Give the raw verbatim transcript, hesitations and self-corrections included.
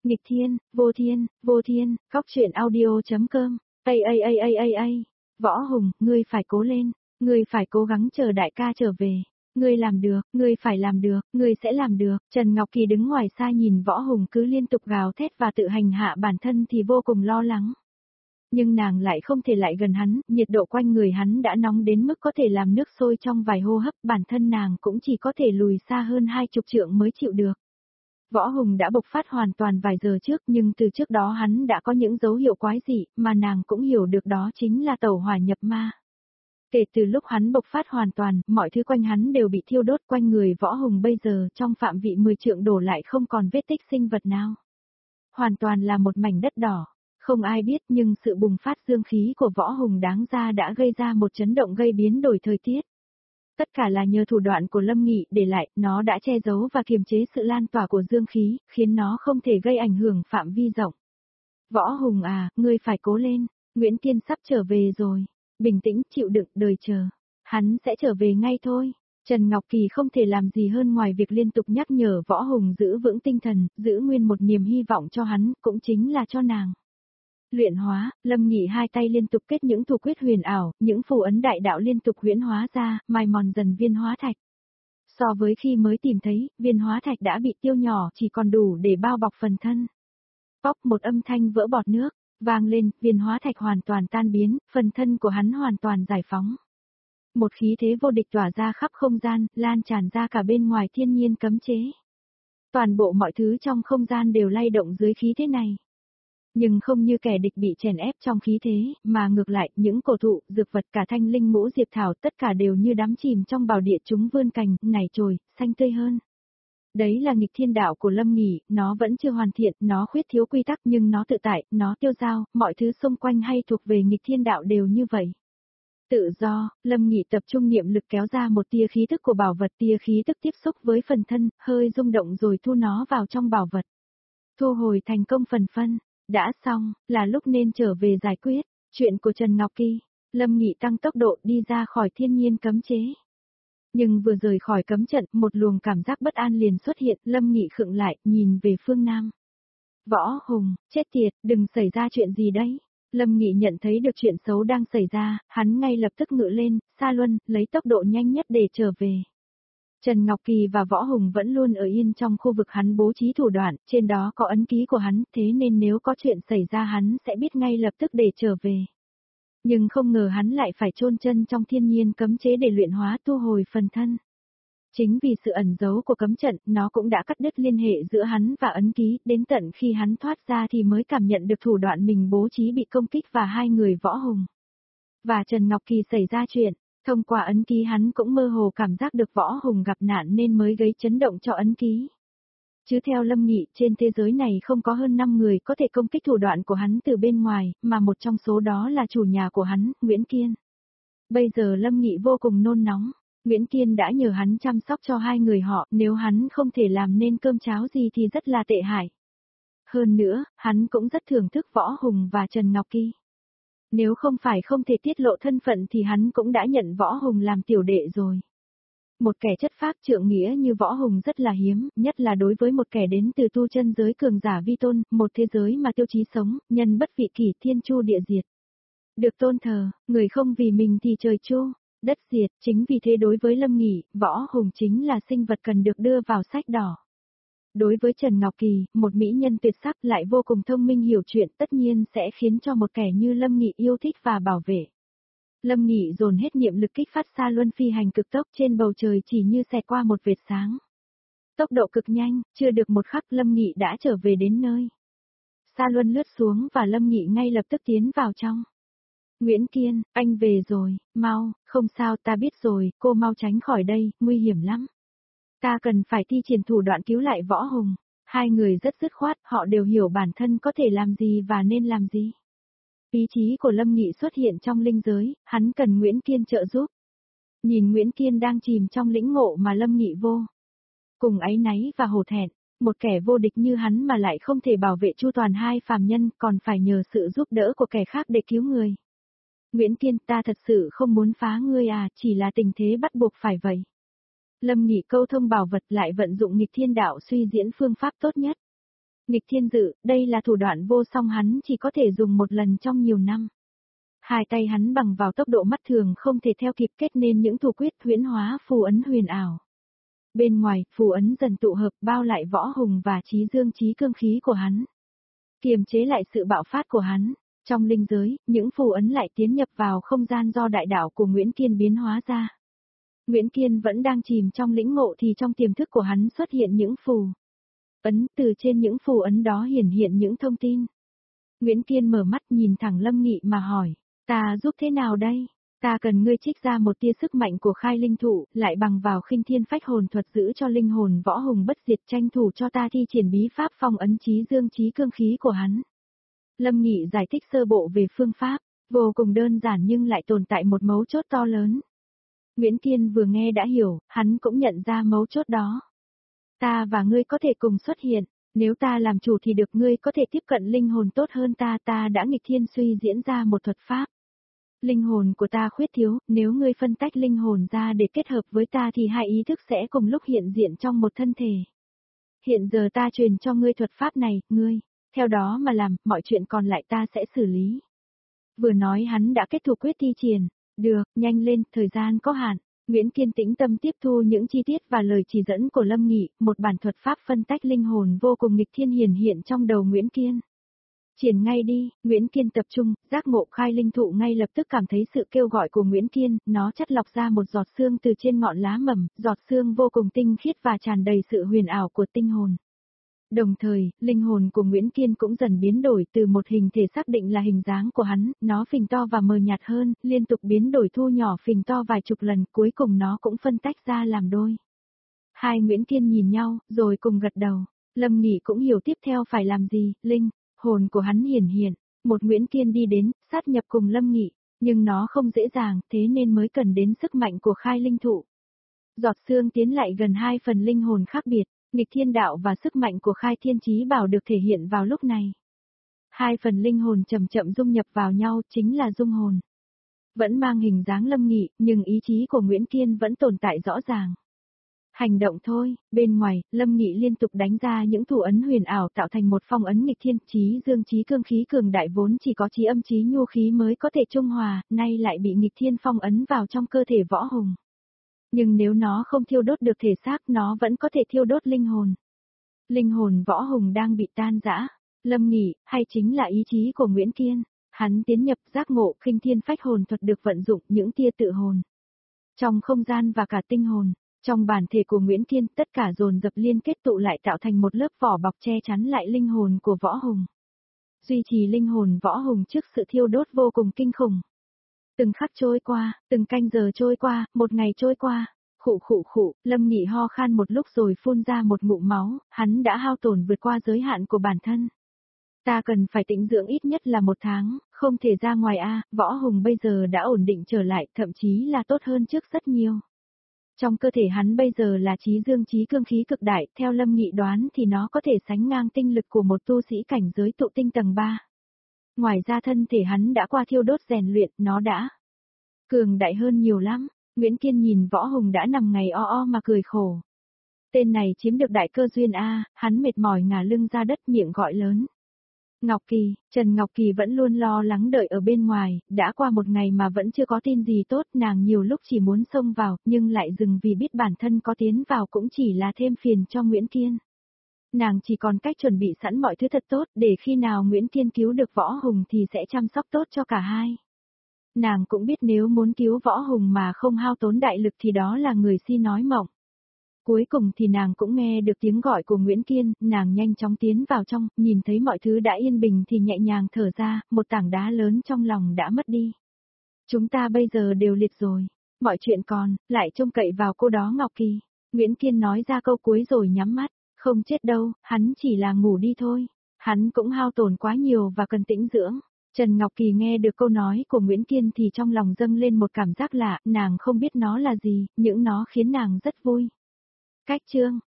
Nghịch thiên, vô thiên, vô thiên, góc truyện audio.com, ây ây ây ây ây ây, Võ Hùng, ngươi phải cố lên, ngươi phải cố gắng chờ đại ca trở về, ngươi làm được, ngươi phải làm được, ngươi sẽ làm được. Trần Ngọc Kỳ đứng ngoài xa nhìn Võ Hùng cứ liên tục gào thét và tự hành hạ bản thân thì vô cùng lo lắng. Nhưng nàng lại không thể lại gần hắn, nhiệt độ quanh người hắn đã nóng đến mức có thể làm nước sôi trong vài hô hấp, bản thân nàng cũng chỉ có thể lùi xa hơn hai chục trượng mới chịu được. Võ Hùng đã bộc phát hoàn toàn vài giờ trước, nhưng từ trước đó hắn đã có những dấu hiệu quái dị, mà nàng cũng hiểu được đó chính là tẩu hỏa nhập ma. Kể từ lúc hắn bộc phát hoàn toàn, mọi thứ quanh hắn đều bị thiêu đốt, quanh người Võ Hùng bây giờ trong phạm vị mười trượng đổ lại không còn vết tích sinh vật nào. Hoàn toàn là một mảnh đất đỏ. Không ai biết, nhưng sự bùng phát dương khí của Võ Hùng đáng ra đã gây ra một chấn động gây biến đổi thời tiết. Tất cả là nhờ thủ đoạn của Lâm Nghị để lại, nó đã che giấu và kiềm chế sự lan tỏa của dương khí, khiến nó không thể gây ảnh hưởng phạm vi rộng. Võ Hùng à, ngươi phải cố lên, Nguyễn Kiên sắp trở về rồi. Bình tĩnh, chịu đựng, đời chờ. Hắn sẽ trở về ngay thôi. Trần Ngọc Kỳ không thể làm gì hơn ngoài việc liên tục nhắc nhở Võ Hùng giữ vững tinh thần, giữ nguyên một niềm hy vọng cho hắn, cũng chính là cho nàng. Luyện hóa, Lâm Nghị hai tay liên tục kết những thủ quyết huyền ảo, những phù ấn đại đạo liên tục huyễn hóa ra, mài mòn dần viên hóa thạch. So với khi mới tìm thấy, viên hóa thạch đã bị tiêu nhỏ, chỉ còn đủ để bao bọc phần thân. Póc, một âm thanh vỡ bọt nước, vang lên, viên hóa thạch hoàn toàn tan biến, phần thân của hắn hoàn toàn giải phóng. Một khí thế vô địch tỏa ra khắp không gian, lan tràn ra cả bên ngoài thiên nhiên cấm chế. Toàn bộ mọi thứ trong không gian đều lay động dưới khí thế này. Nhưng không như kẻ địch bị chèn ép trong khí thế, mà ngược lại, những cổ thụ, dược vật cả thanh linh ngũ diệp thảo tất cả đều như đắm chìm trong bào địa chúng vươn cành, nảy chồi, xanh tươi hơn. Đấy là nghịch thiên đạo của Lâm Nghị, nó vẫn chưa hoàn thiện, nó khuyết thiếu quy tắc nhưng nó tự tại, nó tiêu dao, mọi thứ xung quanh hay thuộc về nghịch thiên đạo đều như vậy. Tự do, Lâm Nghị tập trung niệm lực kéo ra một tia khí tức của bảo vật, tia khí tức tiếp xúc với phần thân, hơi rung động rồi thu nó vào trong bảo vật. Thu hồi thành công phần phân. Đã xong, là lúc nên trở về giải quyết, chuyện của Trần Ngọc Kỳ. Lâm Nghị tăng tốc độ đi ra khỏi thiên nhiên cấm chế. Nhưng vừa rời khỏi cấm trận, một luồng cảm giác bất an liền xuất hiện, Lâm Nghị khựng lại, nhìn về phương Nam. Võ Hùng, chết tiệt, đừng xảy ra chuyện gì đấy. Lâm Nghị nhận thấy được chuyện xấu đang xảy ra, hắn ngay lập tức ngự lên, xa luân, lấy tốc độ nhanh nhất để trở về. Trần Ngọc Kỳ và Võ Hùng vẫn luôn ở yên trong khu vực hắn bố trí thủ đoạn, trên đó có ấn ký của hắn, thế nên nếu có chuyện xảy ra hắn sẽ biết ngay lập tức để trở về. Nhưng không ngờ hắn lại phải chôn chân trong thiên nhiên cấm chế để luyện hóa tu hồi phần thân. Chính vì sự ẩn giấu của cấm trận, nó cũng đã cắt đứt liên hệ giữa hắn và ấn ký, đến tận khi hắn thoát ra thì mới cảm nhận được thủ đoạn mình bố trí bị công kích và hai người Võ Hùng. Và Trần Ngọc Kỳ xảy ra chuyện. Thông qua ấn ký hắn cũng mơ hồ cảm giác được Võ Hùng gặp nạn nên mới gây chấn động cho ấn ký. Chứ theo Lâm Nghị, trên thế giới này không có hơn năm người có thể công kích thủ đoạn của hắn từ bên ngoài, mà một trong số đó là chủ nhà của hắn, Nguyễn Kiên. Bây giờ Lâm Nghị vô cùng nôn nóng, Nguyễn Kiên đã nhờ hắn chăm sóc cho hai người họ, nếu hắn không thể làm nên cơm cháo gì thì rất là tệ hại. Hơn nữa, hắn cũng rất thưởng thức Võ Hùng và Trần Ngọc Kỳ. Nếu không phải không thể tiết lộ thân phận thì hắn cũng đã nhận Võ Hùng làm tiểu đệ rồi. Một kẻ chất phác trượng nghĩa như Võ Hùng rất là hiếm, nhất là đối với một kẻ đến từ tu chân giới cường giả vi tôn, một thế giới mà tiêu chí sống, nhân bất vị kỷ thiên chu địa diệt. Được tôn thờ, người không vì mình thì trời chu, đất diệt, chính vì thế đối với Lâm Nghị, Võ Hùng chính là sinh vật cần được đưa vào sách đỏ. Đối với Trần Ngọc Kỳ, một mỹ nhân tuyệt sắc lại vô cùng thông minh hiểu chuyện tất nhiên sẽ khiến cho một kẻ như Lâm Nghị yêu thích và bảo vệ. Lâm Nghị dồn hết niệm lực kích phát xa luân phi hành cực tốc trên bầu trời chỉ như xẹt qua một vệt sáng. Tốc độ cực nhanh, chưa được một khắc Lâm Nghị đã trở về đến nơi. Xa luân lướt xuống và Lâm Nghị ngay lập tức tiến vào trong. Nguyễn Kiên, anh về rồi, mau, không sao ta biết rồi, cô mau tránh khỏi đây, nguy hiểm lắm. Ta cần phải thi triển thủ đoạn cứu lại Võ Hùng. Hai người rất dứt khoát, họ đều hiểu bản thân có thể làm gì và nên làm gì. Ý chí của Lâm Nghị xuất hiện trong linh giới, hắn cần Nguyễn Kiên trợ giúp. Nhìn Nguyễn Kiên đang chìm trong lĩnh ngộ mà Lâm Nghị vô cùng áy náy và hổ thẹn, một kẻ vô địch như hắn mà lại không thể bảo vệ chu toàn hai phàm nhân, còn phải nhờ sự giúp đỡ của kẻ khác để cứu người. Nguyễn Kiên, ta thật sự không muốn phá ngươi à, chỉ là tình thế bắt buộc phải vậy. Lâm Nghị câu thông bảo vật lại vận dụng nghịch thiên đạo suy diễn phương pháp tốt nhất. Nghịch thiên dự, đây là thủ đoạn vô song hắn chỉ có thể dùng một lần trong nhiều năm. Hai tay hắn bằng vào tốc độ mắt thường không thể theo kịp kết nên những thủ quyết huyễn hóa phù ấn huyền ảo. Bên ngoài, phù ấn dần tụ hợp bao lại Võ Hùng và trí dương trí cương khí của hắn. Kiềm chế lại sự bạo phát của hắn. Trong linh giới, những phù ấn lại tiến nhập vào không gian do đại đạo của Nguyễn Kiên biến hóa ra. Nguyễn Kiên vẫn đang chìm trong lĩnh ngộ thì trong tiềm thức của hắn xuất hiện những phù ấn, từ trên những phù ấn đó hiển hiện những thông tin. Nguyễn Kiên mở mắt nhìn thẳng Lâm Nghị mà hỏi, ta giúp thế nào đây? Ta cần ngươi trích ra một tia sức mạnh của khai linh thụ, lại bằng vào khinh thiên phách hồn thuật giữ cho linh hồn Võ Hùng bất diệt, tranh thủ cho ta thi triển bí pháp phong ấn trí dương trí cương khí của hắn. Lâm Nghị giải thích sơ bộ về phương pháp, vô cùng đơn giản nhưng lại tồn tại một mấu chốt to lớn. Nguyễn Kiên vừa nghe đã hiểu, hắn cũng nhận ra mấu chốt đó. Ta và ngươi có thể cùng xuất hiện, nếu ta làm chủ thì được, ngươi có thể tiếp cận linh hồn tốt hơn ta, ta đã nghịch thiên suy diễn ra một thuật pháp. Linh hồn của ta khuyết thiếu, nếu ngươi phân tách linh hồn ra để kết hợp với ta thì hai ý thức sẽ cùng lúc hiện diện trong một thân thể. Hiện giờ ta truyền cho ngươi thuật pháp này, ngươi, theo đó mà làm, mọi chuyện còn lại ta sẽ xử lý. Vừa nói hắn đã kết thủ quyết thi triển, được, nhanh lên, thời gian có hạn. Nguyễn Kiên tĩnh tâm tiếp thu những chi tiết và lời chỉ dẫn của Lâm Nghị, một bản thuật pháp phân tách linh hồn vô cùng nghịch thiên hiển hiện trong đầu Nguyễn Kiên. Triển ngay đi, Nguyễn Kiên tập trung, giác ngộ khai linh thụ ngay lập tức cảm thấy sự kêu gọi của Nguyễn Kiên, nó chắt lọc ra một giọt sương từ trên ngọn lá mầm, giọt sương vô cùng tinh khiết và tràn đầy sự huyền ảo của tinh hồn. Đồng thời, linh hồn của Nguyễn Kiên cũng dần biến đổi từ một hình thể xác định là hình dáng của hắn, nó phình to và mờ nhạt hơn, liên tục biến đổi thu nhỏ phình to vài chục lần, cuối cùng nó cũng phân tách ra làm đôi. Hai Nguyễn Kiên nhìn nhau, rồi cùng gật đầu. Lâm Nghị cũng hiểu tiếp theo phải làm gì, linh hồn của hắn hiển hiện, một Nguyễn Kiên đi đến, sát nhập cùng Lâm Nghị, nhưng nó không dễ dàng, thế nên mới cần đến sức mạnh của khai linh thụ. Giọt sương tiến lại gần hai phần linh hồn khác biệt. Nghịch thiên đạo và sức mạnh của khai thiên chí bảo được thể hiện vào lúc này. Hai phần linh hồn chậm chậm dung nhập vào nhau chính là dung hồn. Vẫn mang hình dáng Lâm Nghị, nhưng ý chí của Nguyễn Kiên vẫn tồn tại rõ ràng. Hành động thôi, bên ngoài, Lâm Nghị liên tục đánh ra những thủ ấn huyền ảo tạo thành một phong ấn nghịch thiên, chí dương chí cương khí cường đại vốn chỉ có chí âm chí nhu khí mới có thể trung hòa, nay lại bị nghịch thiên phong ấn vào trong cơ thể Võ Hùng. Nhưng nếu nó không thiêu đốt được thể xác, nó vẫn có thể thiêu đốt linh hồn. Linh hồn Võ Hùng đang bị tan rã. Lâm Nghị, hay chính là ý chí của Nguyễn Kiên, hắn tiến nhập giác ngộ khinh thiên phách hồn thuật được vận dụng những tia tự hồn. Trong không gian và cả tinh hồn, trong bản thể của Nguyễn Kiên, tất cả dồn dập liên kết tụ lại tạo thành một lớp vỏ bọc che chắn lại linh hồn của Võ Hùng. Duy trì linh hồn Võ Hùng trước sự thiêu đốt vô cùng kinh khủng. Từng khắc trôi qua, từng canh giờ trôi qua, một ngày trôi qua, khụ khụ khụ, Lâm Nghị ho khan một lúc rồi phun ra một ngụm máu, hắn đã hao tổn vượt qua giới hạn của bản thân. Ta cần phải tĩnh dưỡng ít nhất là một tháng, không thể ra ngoài a. Võ Hùng bây giờ đã ổn định trở lại, thậm chí là tốt hơn trước rất nhiều. Trong cơ thể hắn bây giờ là chí dương chí cương khí cực đại, theo Lâm Nghị đoán thì nó có thể sánh ngang tinh lực của một tu sĩ cảnh giới tụ tinh tầng ba. Ngoài ra thân thể hắn đã qua thiêu đốt rèn luyện, nó đã cường đại hơn nhiều lắm. Nguyễn Kiên nhìn Võ Hùng đã nằm ngày o o mà cười khổ. Tên này chiếm được đại cơ duyên a, hắn mệt mỏi ngả lưng ra đất miệng gọi lớn. Ngọc Kỳ, Trần Ngọc Kỳ vẫn luôn lo lắng đợi ở bên ngoài, đã qua một ngày mà vẫn chưa có tin gì tốt, nàng nhiều lúc chỉ muốn xông vào, nhưng lại dừng vì biết bản thân có tiến vào cũng chỉ là thêm phiền cho Nguyễn Kiên. Nàng chỉ còn cách chuẩn bị sẵn mọi thứ thật tốt để khi nào Nguyễn Kiên cứu được Võ Hùng thì sẽ chăm sóc tốt cho cả hai. Nàng cũng biết nếu muốn cứu Võ Hùng mà không hao tốn đại lực thì đó là người si nói mộng. Cuối cùng thì nàng cũng nghe được tiếng gọi của Nguyễn Kiên, nàng nhanh chóng tiến vào trong, nhìn thấy mọi thứ đã yên bình thì nhẹ nhàng thở ra, một tảng đá lớn trong lòng đã mất đi. Chúng ta bây giờ đều liệt rồi, mọi chuyện còn, lại trông cậy vào cô đó Ngọc Kỳ. Nguyễn Kiên nói ra câu cuối rồi nhắm mắt, không chết đâu, hắn chỉ là ngủ đi thôi, hắn cũng hao tổn quá nhiều và cần tĩnh dưỡng. Trần Ngọc Kỳ nghe được câu nói của Nguyễn Kiên thì trong lòng dâng lên một cảm giác lạ, nàng không biết nó là gì, những nó khiến nàng rất vui. Cách chương